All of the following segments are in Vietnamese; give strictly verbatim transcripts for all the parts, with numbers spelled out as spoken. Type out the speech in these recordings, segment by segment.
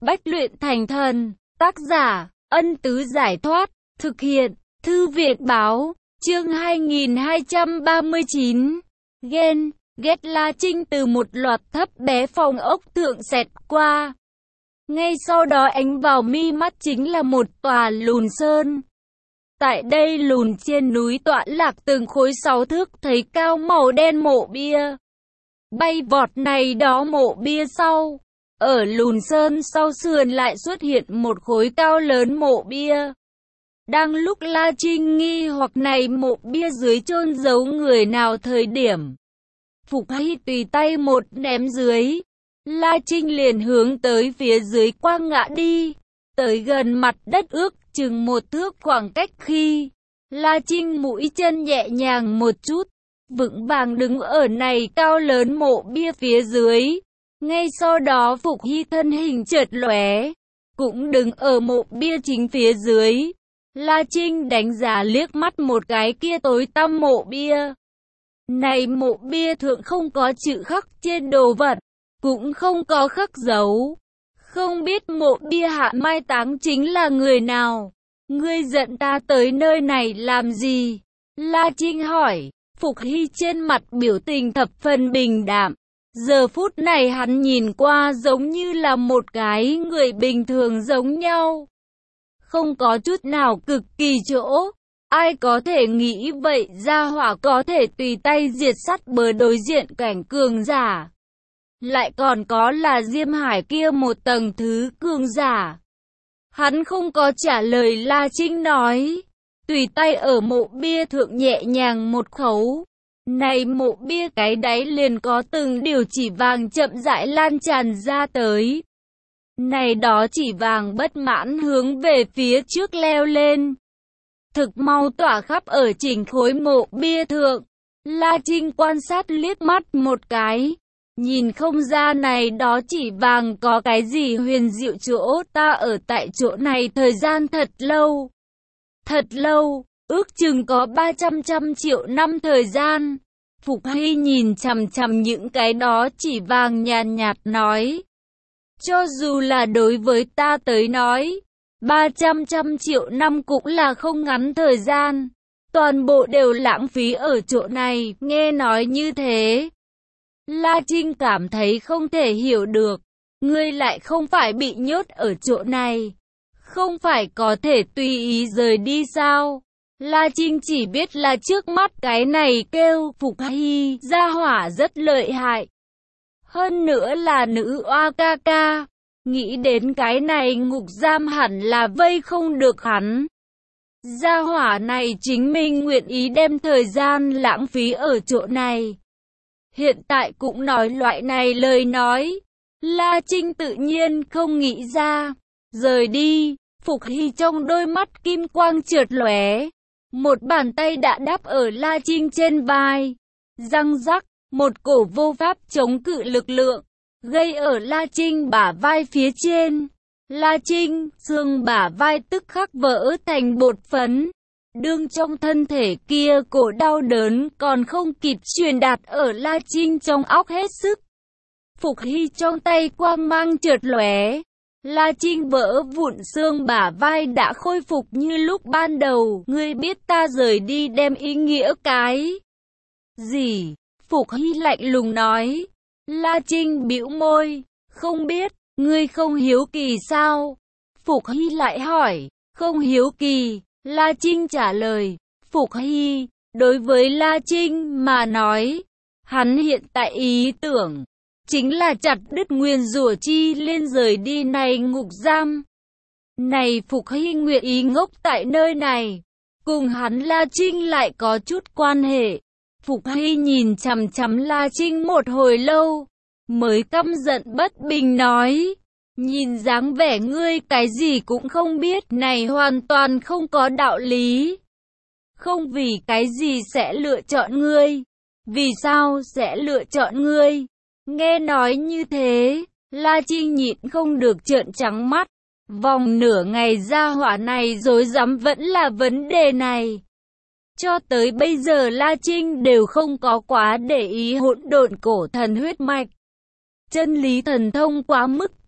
Bách luyện thành thần. Tác giả, Ân Tứ Giải Thoát. Thực hiện, Thư viện Báo. Chương hai nghìn hai trăm ba mươi chín. Ghen, ghét La Trinh từ một loạt thấp bé phòng ốc thượng xẹt qua. Ngay sau đó ánh vào mi mắt chính là một tòa lùn sơn. Tại đây lùn trên núi tọa lạc từng khối sáu thước thấy cao màu đen mộ bia. Bay vọt này đó mộ bia sau. Ở lùn sơn sau sườn lại xuất hiện một khối cao lớn mộ bia. Đang lúc La Trinh nghi hoặc này mộ bia dưới chôn giấu người nào thời điểm. Phục Hy tùy tay một ném dưới. La Trinh liền hướng tới phía dưới quang ngã đi. Tới gần mặt đất ước chừng một thước khoảng cách khi. La Trinh mũi chân nhẹ nhàng một chút. Vững vàng đứng ở này cao lớn mộ bia phía dưới. Ngay sau đó Phục Hy thân hình chợt lóe, cũng đứng ở mộ bia chính phía dưới. La Trinh đánh giá liếc mắt một cái kia tối tăm mộ bia. Này mộ bia thượng không có chữ khắc trên đồ vật, cũng không có khắc dấu. Không biết mộ bia hạ mai táng chính là người nào. Ngươi dẫn ta tới nơi này làm gì? La Trinh hỏi. Phục Hy trên mặt biểu tình thập phần bình đạm. Giờ phút này hắn nhìn qua giống như là một cái người bình thường giống nhau. Không có chút nào cực kỳ chỗ. Ai có thể nghĩ vậy gia hỏa có thể tùy tay diệt sắt bờ đối diện cảnh cường giả. Lại còn có là Diêm Hải kia một tầng thứ cường giả. Hắn không có trả lời La Trinh nói. Tùy tay ở mộ bia thượng nhẹ nhàng một khấu. Này mộ bia cái đáy liền có từng điều chỉ vàng chậm rãi lan tràn ra tới. Này đó chỉ vàng bất mãn hướng về phía trước leo lên. Thực mau tỏa khắp ở chỉnh khối mộ bia thượng. La Trinh quan sát liếc mắt một cái. Nhìn không ra này đó chỉ vàng có cái gì huyền diệu chỗ, ta ở tại chỗ này thời gian thật lâu. Thật lâu. Ước chừng có ba trăm trăm triệu năm thời gian. Phục Hy nhìn chằm chằm những cái đó chỉ vàng nhàn nhạt nói. Cho dù là đối với ta tới nói, ba trăm trăm triệu năm cũng là không ngắn thời gian. Toàn bộ đều lãng phí ở chỗ này, nghe nói như thế. La Trinh cảm thấy không thể hiểu được. Ngươi lại không phải bị nhốt ở chỗ này. Không phải có thể tùy ý rời đi sao? La Trinh chỉ biết là trước mắt cái này kêu Phục Hy gia hỏa rất lợi hại. Hơn nữa là nữ oa ca ca. Nghĩ đến cái này ngục giam hẳn là vây không được hắn. Gia hỏa này chính mình nguyện ý đem thời gian lãng phí ở chỗ này. Hiện tại cũng nói loại này lời nói. La Trinh tự nhiên không nghĩ ra. Rời đi. Phục Hy trong đôi mắt kim quang chợt lóe. Một bàn tay đã đáp ở La Trinh trên vai. Răng rắc, một cổ vô pháp chống cự lực lượng, gây ở La Trinh bả vai phía trên. La Trinh, xương bả vai tức khắc vỡ thành bột phấn. Đương trong thân thể kia cổ đau đớn còn không kịp truyền đạt ở La Trinh trong óc hết sức. Phục Hy trong tay quang mang chợt lóe. La Trinh vỡ vụn xương bả vai đã khôi phục như lúc ban đầu. Ngươi biết ta rời đi đem ý nghĩa cái gì? Phục Hy lạnh lùng nói. La Trinh bĩu môi. Không biết, ngươi không hiếu kỳ sao? Phục Hy lại hỏi. Không hiếu kỳ. La Trinh trả lời. Phục Hy, đối với La Trinh mà nói, hắn hiện tại ý tưởng chính là chặt đứt nguyền rủa chi lên rời đi này ngục giam. Này Phục Hy nguyện ý ngốc tại nơi này, cùng hắn La Trinh lại có chút quan hệ. Phục Hy nhìn chằm chằm La Trinh một hồi lâu, mới căm giận bất bình nói. Nhìn dáng vẻ ngươi cái gì cũng không biết này hoàn toàn không có đạo lý. Không vì cái gì sẽ lựa chọn ngươi. Vì sao sẽ lựa chọn ngươi? Nghe nói như thế, La Trinh nhịn không được trợn trắng mắt. Vòng nửa ngày gia hỏa này rối rắm vẫn là vấn đề này. Cho tới bây giờ La Trinh đều không có quá để ý hỗn độn cổ thần huyết mạch. Chân lý thần thông quá mức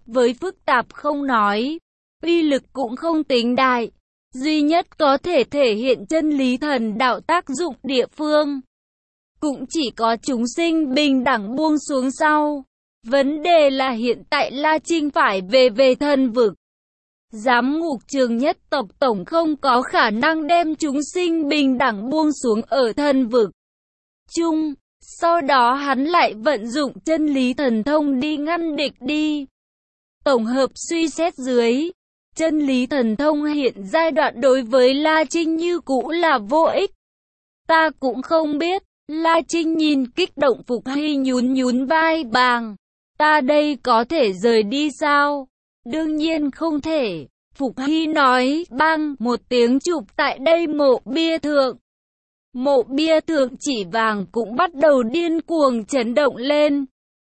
với phức tạp không nói, uy lực cũng không tính đại. Duy nhất có thể thể hiện chân lý thần đạo tác dụng địa phương. Cũng chỉ có chúng sinh bình đẳng buông xuống sau. Vấn đề là hiện tại La Trinh phải về về thần vực. Giám ngục Trường Nhất tộc tổng không có khả năng đem chúng sinh bình đẳng buông xuống ở thần vực chung. Sau đó hắn lại vận dụng chân lý thần thông đi ngăn địch đi. Tổng hợp suy xét dưới, chân lý thần thông hiện giai đoạn đối với La Trinh như cũ là vô ích. Ta cũng không biết. La Trinh nhìn kích động Phục Hy nhún nhún vai bàng. Ta đây có thể rời đi sao? Đương nhiên không thể. Phục Hy nói bang một tiếng chụp tại đây mộ bia thượng. Mộ bia thượng chỉ vàng cũng bắt đầu điên cuồng chấn động lên.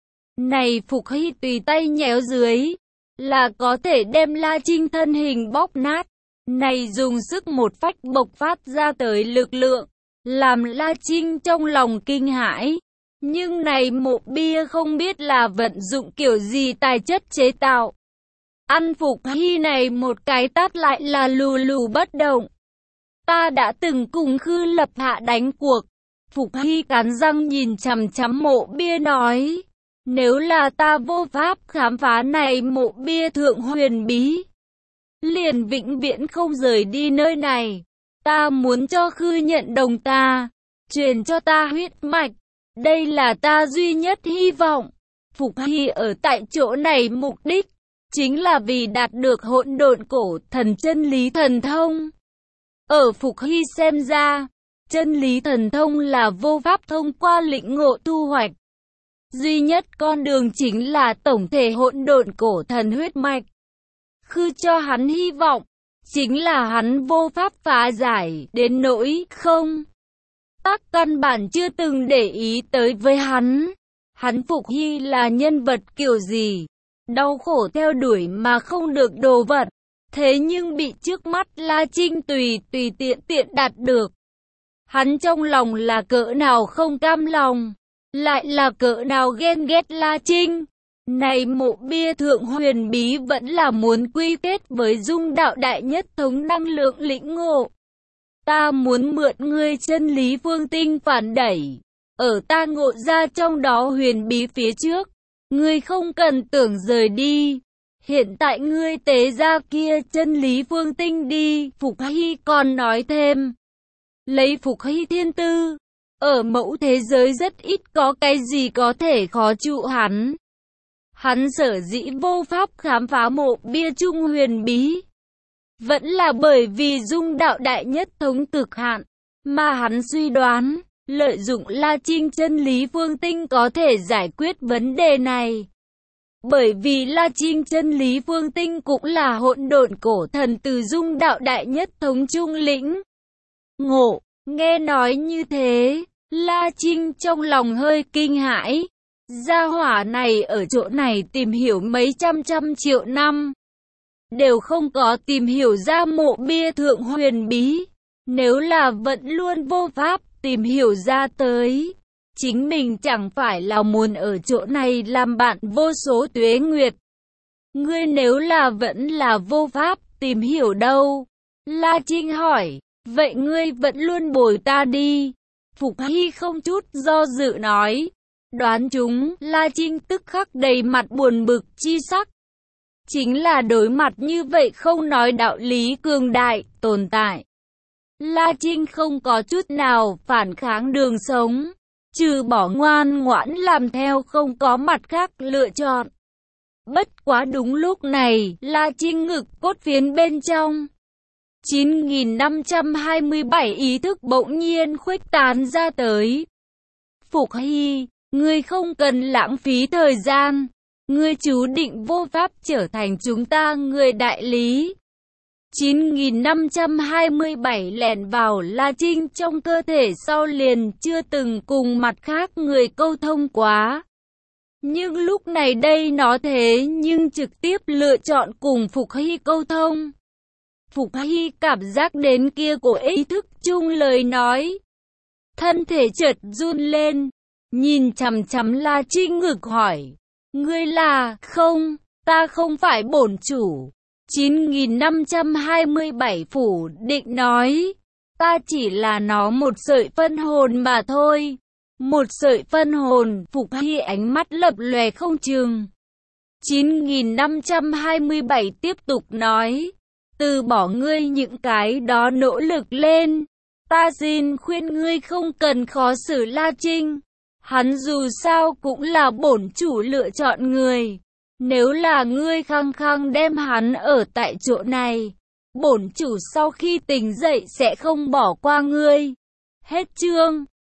Này Phục Hy tùy tay nhéo dưới, là có thể đem La Trinh thân hình bóp nát. Này dùng sức một phách bộc phát ra tới lực lượng, làm La Trinh trong lòng kinh hãi. Nhưng này mộ bia không biết là vận dụng kiểu gì tài chất chế tạo. Ăn Phục Hy này một cái tát lại là lù lù bất động. Ta đã từng cùng Khư Lập Hạ đánh cuộc. Phục Hy cắn răng nhìn chằm chằm mộ bia nói. Nếu là ta vô pháp khám phá này mộ bia thượng huyền bí, liền vĩnh viễn không rời đi nơi này. Ta muốn cho Khư nhận đồng ta, truyền cho ta huyết mạch. Đây là ta duy nhất hy vọng. Phục Hy ở tại chỗ này mục đích chính là vì đạt được hỗn độn cổ thần chân lý thần thông. Ở Phục Hy xem ra, chân lý thần thông là vô pháp thông qua lĩnh ngộ thu hoạch. Duy nhất con đường chính là tổng thể hỗn độn cổ thần huyết mạch. Khư cho hắn hy vọng, chính là hắn vô pháp phá giải, đến nỗi không. Tác căn bản chưa từng để ý tới với hắn. Hắn Phục Hy là nhân vật kiểu gì? Đau khổ theo đuổi mà không được đồ vật. Thế nhưng bị trước mắt La Trinh tùy tùy tiện tiện đạt được. Hắn trong lòng là cỡ nào không cam lòng, lại là cỡ nào ghen ghét La Trinh. Này mộ bia thượng huyền bí vẫn là muốn quy kết với dung đạo đại nhất thống năng lượng lĩnh ngộ. Ta muốn mượn ngươi chân lý phương tinh phản đẩy. Ở ta ngộ ra trong đó huyền bí phía trước. Ngươi không cần tưởng rời đi. Hiện tại ngươi tế ra kia chân lý phương tinh đi. Phục Hy còn nói thêm. Lấy Phục Hy thiên tư. Ở mẫu thế giới rất ít có cái gì có thể khó trụ hắn. Hắn sở dĩ vô pháp khám phá mộ bia trung huyền bí. Vẫn là bởi vì dung đạo đại nhất thống cực hạn. Mà hắn suy đoán, lợi dụng La Trinh chân lý phương tinh có thể giải quyết vấn đề này. Bởi vì La Trinh chân lý phương tinh cũng là hỗn độn cổ thần từ dung đạo đại nhất thống trung lĩnh ngộ. Nghe nói như thế, La Trinh trong lòng hơi kinh hãi. Gia hỏa này ở chỗ này tìm hiểu mấy trăm trăm triệu năm, đều không có tìm hiểu ra mộ bia thượng huyền bí. Nếu là vẫn luôn vô pháp tìm hiểu ra tới, chính mình chẳng phải là muốn ở chỗ này làm bạn vô số tuế nguyệt. Ngươi nếu là vẫn là vô pháp tìm hiểu đâu? La Trinh hỏi. Vậy ngươi vẫn luôn bồi ta đi. Phục Hy không chút do dự nói. Đoán chúng, La Trinh tức khắc đầy mặt buồn bực chi sắc. Chính là đối mặt như vậy không nói đạo lý cường đại, tồn tại. La Trinh không có chút nào phản kháng đường sống, trừ bỏ ngoan ngoãn làm theo không có mặt khác lựa chọn. Bất quá đúng lúc này, La Trinh ngực cốt phiến bên trong. chín nghìn năm trăm hai mươi bảy ý thức bỗng nhiên khuếch tán ra tới. Phục Hy, ngươi không cần lãng phí thời gian. Ngươi chú định vô pháp trở thành chúng ta người đại lý. chín nghìn năm trăm hai mươi bảy lẻn vào La Trinh trong cơ thể sau liền chưa từng cùng mặt khác người câu thông quá. Nhưng lúc này đây nó thế nhưng trực tiếp lựa chọn cùng Phục Hy câu thông. Phục Hy cảm giác đến kia của ý thức chung lời nói. Thân thể chợt run lên, nhìn chằm chằm La Trinh ngực hỏi. Ngươi là, không, ta không phải bổn chủ. chín nghìn năm trăm hai mươi bảy phủ định nói, ta chỉ là nó một sợi phân hồn mà thôi. Một sợi phân hồn. Phục Hy ánh mắt lập lòe không chừng. chín nghìn năm trăm hai mươi bảy tiếp tục nói, từ bỏ ngươi những cái đó nỗ lực lên. Ta xin khuyên ngươi không cần khó xử La Trinh. Hắn dù sao cũng là bổn chủ lựa chọn người. Nếu là ngươi khăng khăng đem hắn ở tại chỗ này, bổn chủ sau khi tỉnh dậy sẽ không bỏ qua ngươi. Hết chương.